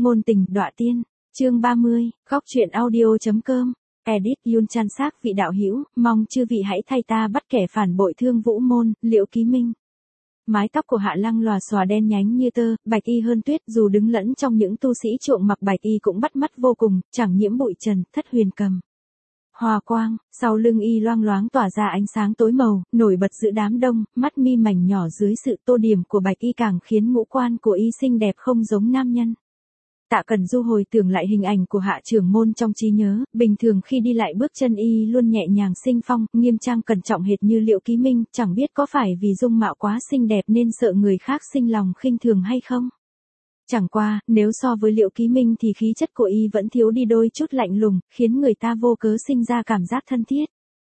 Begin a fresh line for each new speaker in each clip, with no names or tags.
Ngôn tình đọa tiên, chương 30, góc truyện audio.com, edit Yun Chan Sak vị đạo hữu, mong chư vị hãy thay ta bắt kẻ phản bội Thương Vũ Môn, Liễu Ký Minh. Mái tóc của Hạ Lăng lòa xòa đen nhánh như tơ, bạch y hơn tuyết, dù đứng lẫn trong những tu sĩ chuộng mặc bạch y cũng bắt mắt vô cùng, chẳng nhiễm bụi trần, thất huyền cầm. Hòa quang, sau lưng y loang loáng tỏa ra ánh sáng tối màu, nổi bật giữa đám đông, mắt mi mảnh nhỏ dưới sự tô điểm của bạch y càng khiến ngũ quan của y xinh đẹp không giống nam nhân. Tạ Cẩn Du hồi tưởng lại hình ảnh của Hạ trưởng môn trong trí nhớ, bình thường khi đi lại bước chân y luôn nhẹ nhàng sinh phong, nghiêm trang cẩn trọng hệt như Liễu Ký Minh, chẳng biết có phải vì dung mạo quá xinh đẹp nên sợ người khác sinh lòng khinh thường hay không. Chẳng qua, nếu so với Liễu Ký Minh thì khí chất của y vẫn thiếu đi đôi chút lạnh lùng, khiến người ta vô cớ sinh ra cảm giác thân thiết.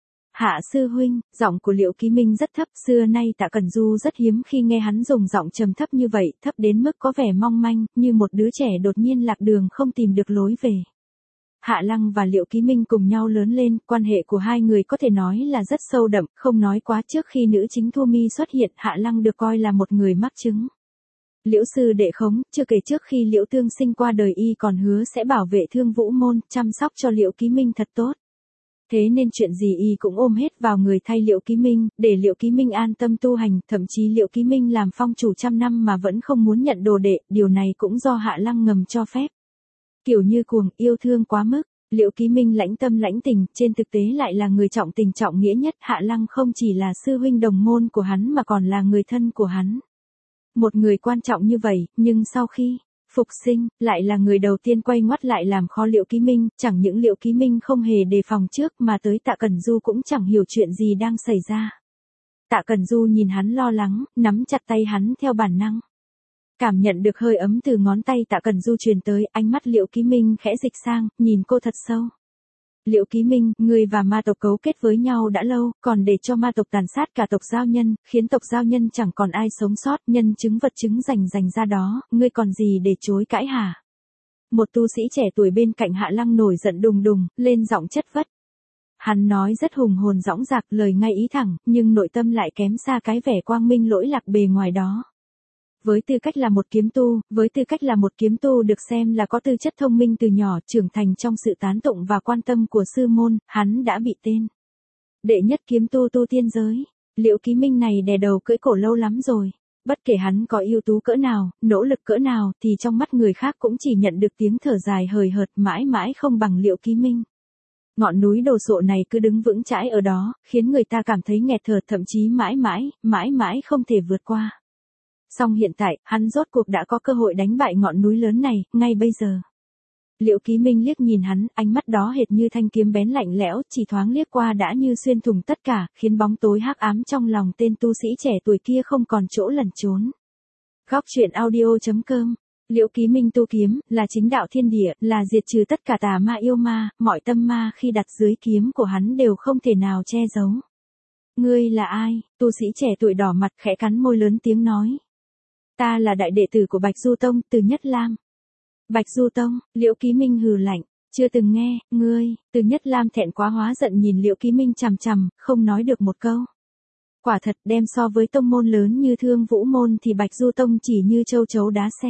Hạ sư huynh, giọng của Liễu Ký Minh rất thấp, xưa nay Tạ Cẩn Du rất hiếm khi nghe hắn dùng giọng trầm thấp như vậy, thấp đến mức có vẻ mong manh, như một đứa trẻ đột nhiên lạc đường không tìm được lối về. Hạ Lăng và Liễu Ký Minh cùng nhau lớn lên, quan hệ của hai người có thể nói là rất sâu đậm, không nói quá trước khi nữ chính Thu Mi xuất hiện, Hạ Lăng được coi là một người mắc chứng. Liễu sư đệ khống, chưa kể trước khi Liễu Tương Sinh qua đời y còn hứa sẽ bảo vệ Thương Vũ Môn, chăm sóc cho Liễu Ký Minh thật tốt. Thế nên chuyện gì y cũng ôm hết vào người thay Liễu Ký Minh, để Liễu Ký Minh an tâm tu hành, thậm chí Liễu Ký Minh làm phong chủ trăm năm mà vẫn không muốn nhận đồ đệ, điều này cũng do Hạ Lăng ngầm cho phép. Kiểu như cuồng, yêu thương quá mức, Liễu Ký Minh lãnh tâm lãnh tình, trên thực tế lại là người trọng tình trọng nghĩa nhất, Hạ Lăng không chỉ là sư huynh đồng môn của hắn mà còn là người thân của hắn. Một người quan trọng như vậy, nhưng sau khi phục sinh, lại là người đầu tiên quay ngoắt lại làm khó Liễu Ký Minh, chẳng những Liễu Ký Minh không hề đề phòng trước mà tới Tạ Cẩn Du cũng chẳng hiểu chuyện gì đang xảy ra. Tạ Cẩn Du nhìn hắn lo lắng, nắm chặt tay hắn theo bản năng. Cảm nhận được hơi ấm từ ngón tay Tạ Cẩn Du truyền tới, ánh mắt Liễu Ký Minh khẽ dịch sang, nhìn cô thật sâu. Liễu Ký Minh, ngươi và ma tộc cấu kết với nhau đã lâu, còn để cho ma tộc tàn sát cả tộc giao nhân, khiến tộc giao nhân chẳng còn ai sống sót, nhân chứng vật chứng rành ra đó, ngươi còn gì để chối cãi hả? Một tu sĩ trẻ tuổi bên cạnh Hạ Lăng nổi giận đùng đùng, lên giọng chất vấn. Hắn nói rất hùng hồn dõng dạc, lời ngay ý thẳng, nhưng nội tâm lại kém xa cái vẻ quang minh lỗi lạc bề ngoài đó. Với tư cách là một kiếm tu được xem là có tư chất thông minh từ nhỏ, trưởng thành trong sự tán tụng và quan tâm của sư môn, hắn đã bị tên đệ nhất kiếm tu tu tiên giới. Liễu Ký Minh này đè đầu cưỡi cổ lâu lắm rồi. Bất kể hắn có ưu tú cỡ nào, nỗ lực cỡ nào thì trong mắt người khác cũng chỉ nhận được tiếng thở dài hời hợt, mãi mãi không bằng Liễu Ký Minh. Ngọn núi đồ sộ này cứ đứng vững chãi ở đó, khiến người ta cảm thấy nghẹt thở, thậm chí mãi mãi không thể vượt qua. Song hiện tại, hắn rốt cuộc đã có cơ hội đánh bại ngọn núi lớn này, ngay bây giờ. Liễu Ký Minh liếc nhìn hắn, ánh mắt đó hệt như thanh kiếm bén lạnh lẽo, chỉ thoáng liếc qua đã như xuyên thủng tất cả, khiến bóng tối hắc ám trong lòng tên tu sĩ trẻ tuổi kia không còn chỗ lẩn trốn. Góc truyện audio.com. Liễu Ký Minh tu kiếm, là chính đạo thiên địa, là diệt trừ tất cả tà ma yêu ma, mọi tâm ma khi đặt dưới kiếm của hắn đều không thể nào che giấu. Ngươi là ai? Tu sĩ trẻ tuổi đỏ mặt khẽ cắn môi lớn tiếng nói. Ta là đại đệ tử của Bạch Du Tông, Từ Nhất Lam. Bạch Du Tông, Liễu Ký Minh hừ lạnh, chưa từng nghe, ngươi. Từ Nhất Lam thẹn quá hóa giận nhìn Liễu Ký Minh chằm chằm, không nói được một câu. Quả thật, đem so với tông môn lớn như Thương Vũ Môn thì Bạch Du Tông chỉ như châu chấu đá xe.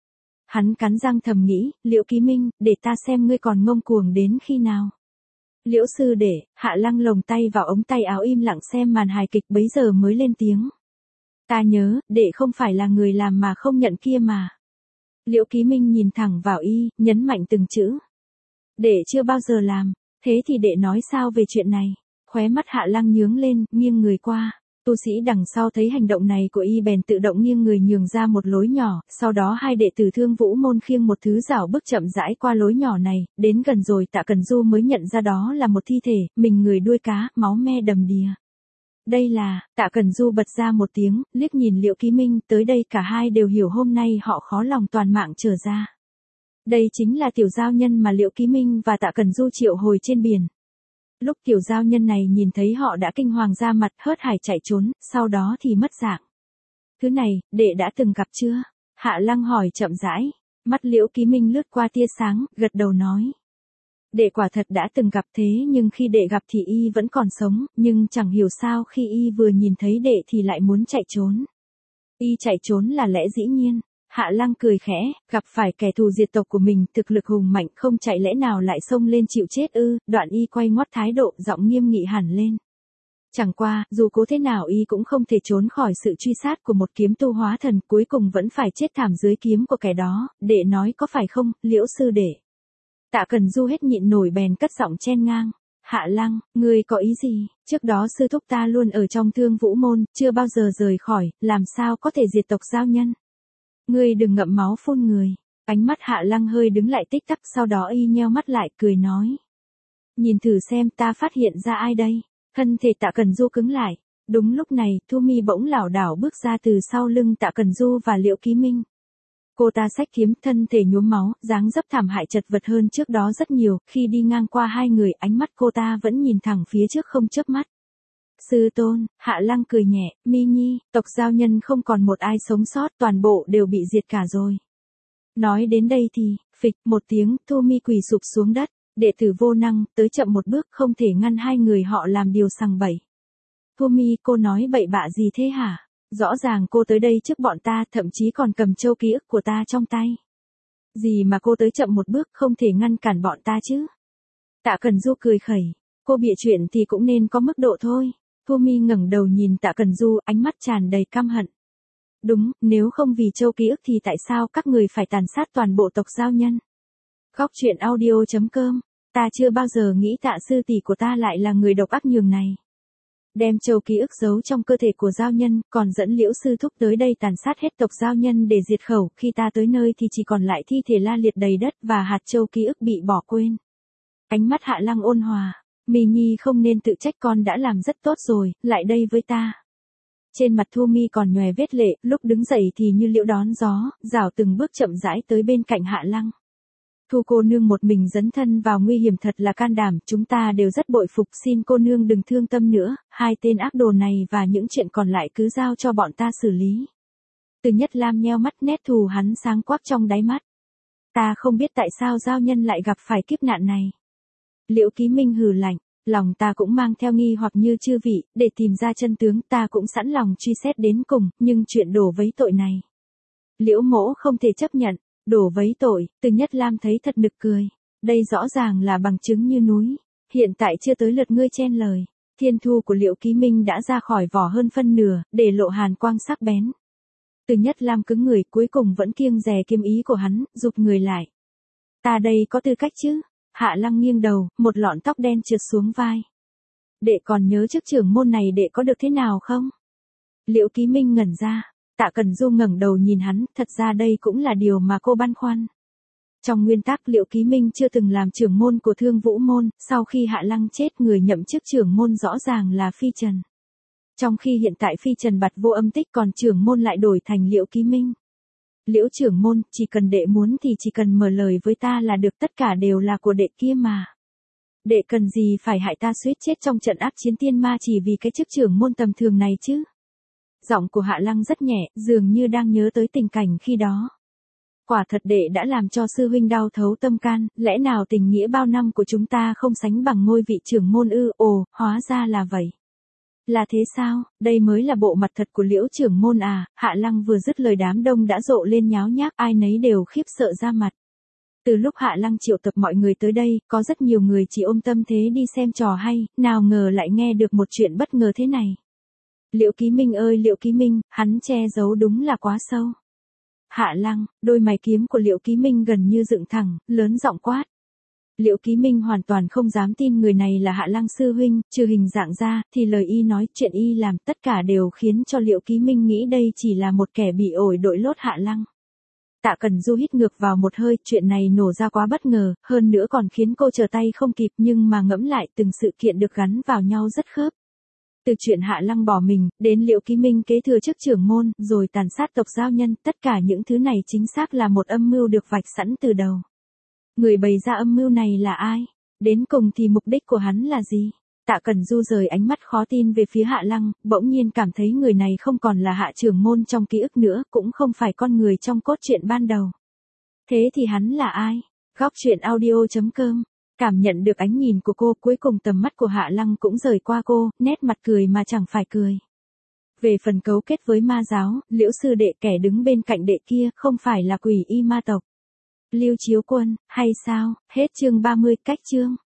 Hắn cắn răng thầm nghĩ, Liễu Ký Minh, để ta xem ngươi còn ngông cuồng đến khi nào. Liễu sư đệ, Hạ Lăng lồng tay vào ống tay áo im lặng xem màn hài kịch bấy giờ mới lên tiếng. Ta nhớ, đệ không phải là người làm mà không nhận kia mà. Liễu Ký Minh nhìn thẳng vào y, nhấn mạnh từng chữ. Đệ chưa bao giờ làm, thế thì đệ nói sao về chuyện này? Khóe mắt Hạ Lăng nhướng lên, nghiêng người qua. Tu sĩ đằng sau thấy hành động này của y bèn tự động nghiêng người nhường ra một lối nhỏ, sau đó hai đệ tử Thương Vũ Môn khiêng một thứ rảo bước chậm rãi qua lối nhỏ này, đến gần rồi Tạ Cẩn Du mới nhận ra đó là một thi thể, mình người đuôi cá, máu me đầm đìa. Đây là, Tạ Cẩn Du bật ra một tiếng, liếc nhìn Liễu Ký Minh, tới đây cả hai đều hiểu hôm nay họ khó lòng toàn mạng trở ra. Đây chính là tiểu giao nhân mà Liễu Ký Minh và Tạ Cẩn Du triệu hồi trên biển. Lúc tiểu giao nhân này nhìn thấy họ đã kinh hoàng ra mặt, hớt hải chạy trốn, sau đó thì mất dạng. Thứ này, đệ đã từng gặp chưa? Hạ Lăng hỏi chậm rãi, mắt Liễu Ký Minh lướt qua tia sáng, gật đầu nói. Đệ quả thật đã từng gặp, thế nhưng khi đệ gặp thì y vẫn còn sống, nhưng chẳng hiểu sao khi y vừa nhìn thấy đệ thì lại muốn chạy trốn. Y chạy trốn là lẽ dĩ nhiên. Hạ Lăng cười khẽ, gặp phải kẻ thù diệt tộc của mình, thực lực hùng mạnh không chạy lẽ nào lại xông lên chịu chết ư, Đoạn Y quay ngoắt thái độ, giọng nghiêm nghị hẳn lên. Chẳng qua, dù cố thế nào Y cũng không thể trốn khỏi sự truy sát của một kiếm tu hóa thần, cuối cùng vẫn phải chết thảm dưới kiếm của kẻ đó, đệ nói có phải không, Liễu sư đệ. Tạ Cần Du hết nhịn nổi bèn cất giọng chen ngang. Hạ Lăng, ngươi có ý gì, trước đó sư thúc ta luôn ở trong Thương Vũ môn, chưa bao giờ rời khỏi, làm sao có thể diệt tộc giao nhân. Ngươi đừng ngậm máu phun người. Ánh mắt Hạ Lăng hơi đứng lại tích tắc, sau đó Y nheo mắt lại cười nói. Nhìn thử xem ta phát hiện ra ai đây. Thân thể Tạ Cần Du cứng lại. Đúng lúc này, Thu Mi bỗng lảo đảo bước ra từ sau lưng Tạ Cần Du và Liễu Ký Minh. Cô ta xách kiếm, thân thể nhuốm máu, dáng dấp thảm hại chật vật hơn trước đó rất nhiều, khi đi ngang qua hai người, ánh mắt cô ta vẫn nhìn thẳng phía trước không chớp mắt. Sư tôn, Hạ Lăng cười nhẹ, Mi Nhi, tộc giao nhân không còn một ai sống sót, toàn bộ đều bị diệt cả rồi. Nói đến đây thì, phịch một tiếng, Thu Mi quỳ sụp xuống đất, đệ tử vô năng, tới chậm một bước không thể ngăn hai người họ làm điều sằng bậy. Thu Mi, cô nói bậy bạ gì thế hả? Rõ ràng cô tới đây trước bọn ta, thậm chí còn cầm châu ký ức của ta trong tay. Gì mà cô tới chậm một bước không thể ngăn cản bọn ta chứ? Tạ Cần Du cười khẩy, cô bịa chuyện thì cũng nên có mức độ thôi. Thu Mi ngẩng đầu nhìn Tạ Cần Du, ánh mắt tràn đầy căm hận. Đúng, nếu không vì châu ký ức thì tại sao các người phải tàn sát toàn bộ tộc giao nhân? Góc truyện audio.com, ta chưa bao giờ nghĩ Tạ sư tỷ của ta lại là người độc ác nhường này. Đem châu ký ức giấu trong cơ thể của giao nhân, còn dẫn Liễu sư thúc tới đây tàn sát hết tộc giao nhân để diệt khẩu, khi ta tới nơi thì chỉ còn lại thi thể la liệt đầy đất và hạt châu ký ức bị bỏ quên. Ánh mắt Hạ Lăng ôn hòa, Mi Nhi không nên tự trách, con đã làm rất tốt rồi, lại đây với ta. Trên mặt Thu Mi còn nhòe vết lệ, lúc đứng dậy thì như liễu đón gió, rảo từng bước chậm rãi tới bên cạnh Hạ Lăng. Thu cô nương một mình dấn thân vào nguy hiểm thật là can đảm, chúng ta đều rất bội phục, xin cô nương đừng thương tâm nữa, hai tên ác đồ này và những chuyện còn lại cứ giao cho bọn ta xử lý. Từ Nhất Lam nheo mắt, nét thù hắn sáng quắc trong đáy mắt. Ta không biết tại sao giao nhân lại gặp phải kiếp nạn này. Liễu Ký Minh hừ lạnh, lòng ta cũng mang theo nghi hoặc như chư vị, để tìm ra chân tướng ta cũng sẵn lòng truy xét đến cùng, nhưng chuyện đổ vấy tội này. Liễu mỗ không thể chấp nhận. Đổ vấy tội, Từ Nhất Lam thấy thật nực cười. Đây rõ ràng là bằng chứng như núi. Hiện tại chưa tới lượt ngươi chen lời. Thiên thu của Liễu Ký Minh đã ra khỏi vỏ hơn phân nửa, để lộ hàn quang sắc bén. Từ Nhất Lam cứng người, cuối cùng vẫn kiêng dè kiếm ý của hắn, rụt người lại. Ta đây có tư cách chứ? Hạ Lăng nghiêng đầu, một lọn tóc đen trượt xuống vai. Đệ còn nhớ chức trưởng môn này đệ có được thế nào không? Liễu Ký Minh ngẩn ra. Tạ Cần Du ngẩng đầu nhìn hắn, thật ra đây cũng là điều mà cô băn khoăn. Trong nguyên tắc Liễu Ký Minh chưa từng làm trưởng môn của Thương Vũ môn, sau khi Hạ Lăng chết người nhậm chức trưởng môn rõ ràng là Phi Trần. Trong khi hiện tại Phi Trần bặt vô âm tích, còn trưởng môn lại đổi thành Liễu Ký Minh. Liễu trưởng môn, chỉ cần đệ muốn thì chỉ cần mở lời với ta là được, tất cả đều là của đệ kia mà. Đệ cần gì phải hại ta suýt chết trong trận ác chiến tiên ma chỉ vì cái chức trưởng môn tầm thường này chứ? Giọng của Hạ Lăng rất nhẹ, dường như đang nhớ tới tình cảnh khi đó. Quả thật đệ đã làm cho sư huynh đau thấu tâm can, lẽ nào tình nghĩa bao năm của chúng ta không sánh bằng ngôi vị trưởng môn ư? Ồ, hóa ra là vậy. Là thế sao, đây mới là bộ mặt thật của Liễu trưởng môn à? Hạ Lăng vừa dứt lời đám đông đã rộ lên nháo nhác, ai nấy đều khiếp sợ ra mặt. Từ lúc Hạ Lăng triệu tập mọi người tới đây, có rất nhiều người chỉ ôm tâm thế đi xem trò hay, nào ngờ lại nghe được một chuyện bất ngờ thế này. Liễu Ký Minh ơi Liễu Ký Minh, hắn che giấu đúng là quá sâu. Hạ Lăng, đôi mày kiếm của Liễu Ký Minh gần như dựng thẳng, lớn giọng quát. Liễu Ký Minh hoàn toàn không dám tin người này là Hạ Lăng sư huynh, trừ hình dạng ra, thì lời y nói, chuyện y làm, tất cả đều khiến cho Liễu Ký Minh nghĩ đây chỉ là một kẻ bị ổi đội lốt Hạ Lăng. Tạ Cần Du hít ngược vào một hơi, chuyện này nổ ra quá bất ngờ, hơn nữa còn khiến cô trở tay không kịp, nhưng mà ngẫm lại từng sự kiện được gắn vào nhau rất khớp. Từ chuyện Hạ Lăng bỏ mình, đến Liễu Ký Minh kế thừa chức trưởng môn, rồi tàn sát tộc giao nhân, tất cả những thứ này chính xác là một âm mưu được vạch sẵn từ đầu. Người bày ra âm mưu này là ai? Đến cùng thì mục đích của hắn là gì? Tạ Cần Du rời ánh mắt khó tin về phía Hạ Lăng, bỗng nhiên cảm thấy người này không còn là Hạ trưởng môn trong ký ức nữa, cũng không phải con người trong cốt truyện ban đầu. Thế thì hắn là ai? Góc truyện audio.com. Cảm nhận được ánh nhìn của cô, cuối cùng tầm mắt của Hạ Lăng cũng rời qua cô, nét mặt cười mà chẳng phải cười. Về phần cấu kết với ma giáo, Liễu sư đệ kẻ đứng bên cạnh đệ kia không phải là quỷ y ma tộc Lưu Chiếu Quân, hay sao? Hết chương 30 cách chương.